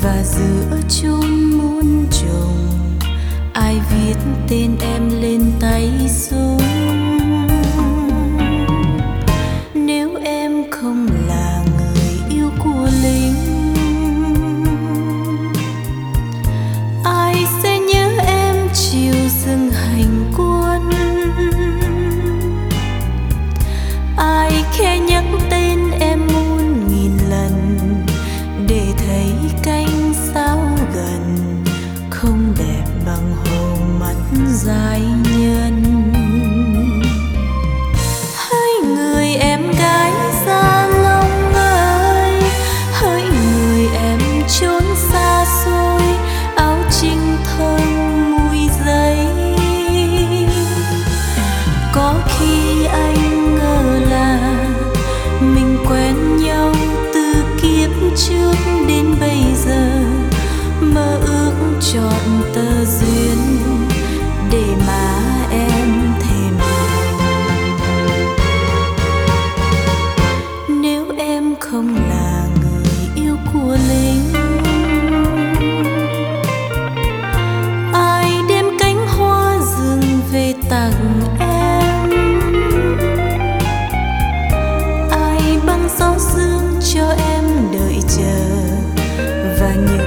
và giữa chốn muôn trùng ai viết tên em lên tay súng. Nếu em không là người yêu của lính, ai sẽ nhớ em chiều dừng hành quân? Ai khẽ nhắc tên em muôn nghìn lần để thấy cánh sao gần không đẹp bằng hồ mắt dài nhân. Hỡi người em gái da Long ơi, hỡi người em chốn xa xôi, áo trinh thơm mùi giấy. Có khi anh ngờ là mình quen nhau từ kiếp trước đến bây giờ, mơ ước trọn tơ duyên để mà em thèm lòng. Nếu em không là người yêu của lính, ai đem cánh hoa rừng về tặng em? Ai băng gió sương cho em đợi chờ và những